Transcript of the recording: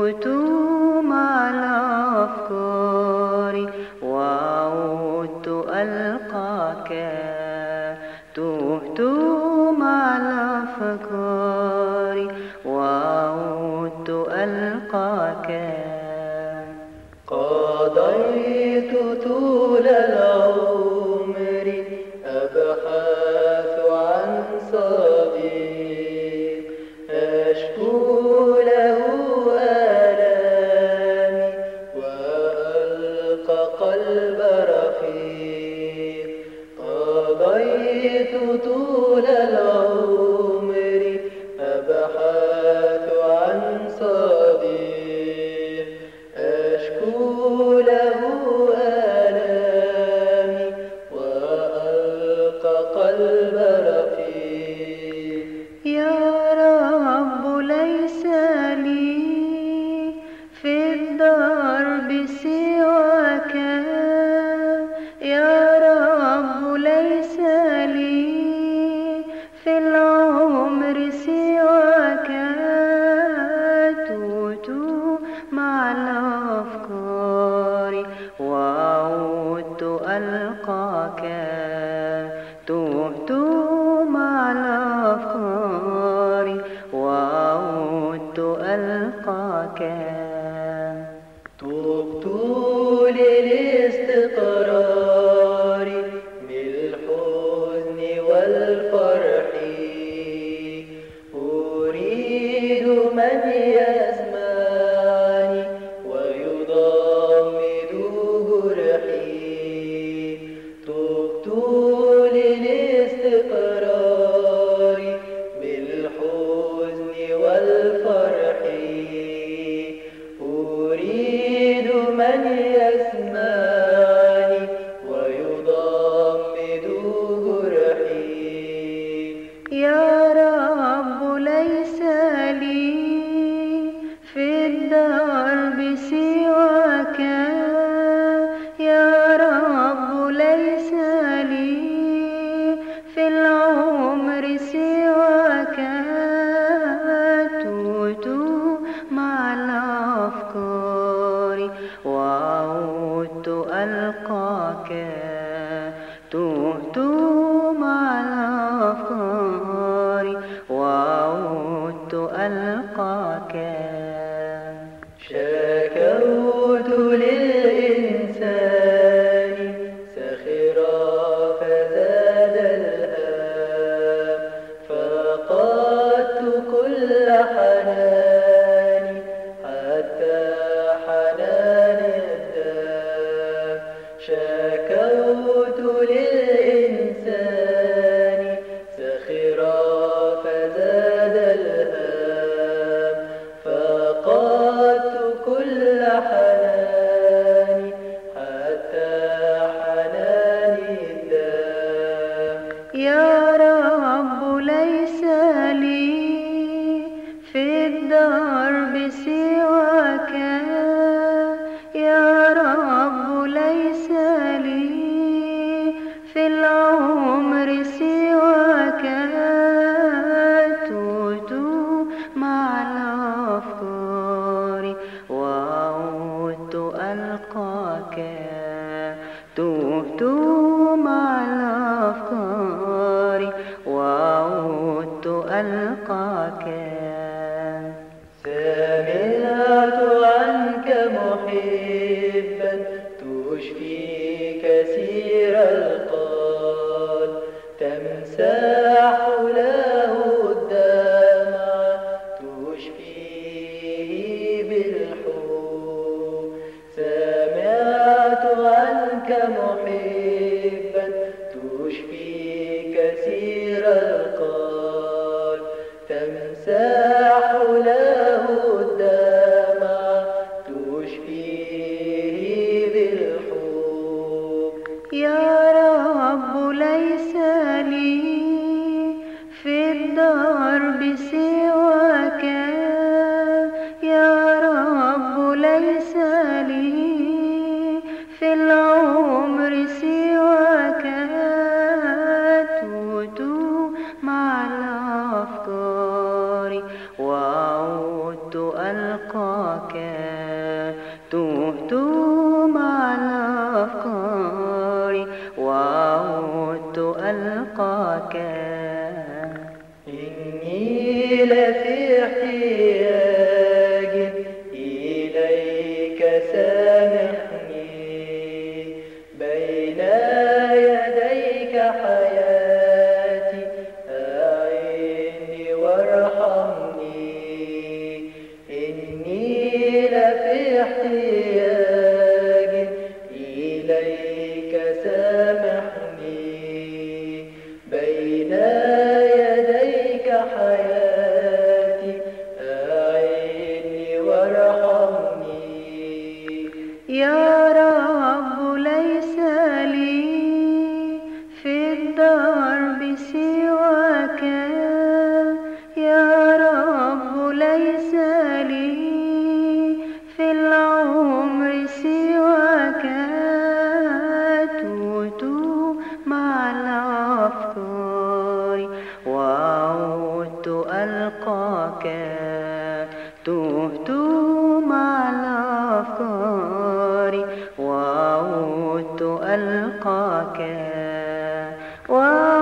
تهت مع الأفكار وعدت ألقاك، تهت مع الأفكار وعدت ألقاك. قضيت طول العمر أبحث عن صديق أشكو له آلامي وألقى قلب رفيق. قضيت طول العمر أبحث عن صديق أشكو له آلامي وألقى قلب رفيق. يا رب ليس لي في الدرب سواك، يا رب ليس لي في العمر سواك. تهت مع الأفكار وعدت ألقاك، تهت مع الأفكار وعدت ألقاك. تبت للاستقرار من الحزن والفرح، أريد من يسمعني ويضمد جرحي. تبت للاستقرار من الحزن والفرح، أريد من يسمعني ويضمد جرحي. يا رب ليس لي في الدرب سواك، يا رب ليس لي في العمر سواك. تهت مع الأفكار وعدت ألقاك، تهت مع الأفكار وعدت ألقاك. شكوت للإنسان سخرا فزاد الهام، فقدت كل حناني حتى حنان الدام. شكوت للإنسان سخرا فزاد الهام، فقدت كل حناني حتى حنان الدام. يا رب ليس لي في الدرب سواك، يا رب ليس لي في العمر سواك. تهت مع الأفكار وعدت ألقاك، تهت مع الأفكار وعدت ألقاك. سمعت عنك محبا تشفي كثير القلب، تمسح له الدمع تشفيه بالحب. سمعت عنك محبا تشفي كثير القلب، تمسح له الدمع تشفيه بالحب. ألقاك تهت مع الأفكار وعدت ألقاك إني لفي احتياج إليك سامحني بين يديك حياتي أعني وارحمني إني لفي احتياج إليك سامحني بين يديك حياتي أعني وارحمني يا رب ليس لي في الدرب سواك يا رب ليس لي في العمر سواك تهت مع الأفكار وعدت ألقاك تهت مع الأفكار وعدت ألقاك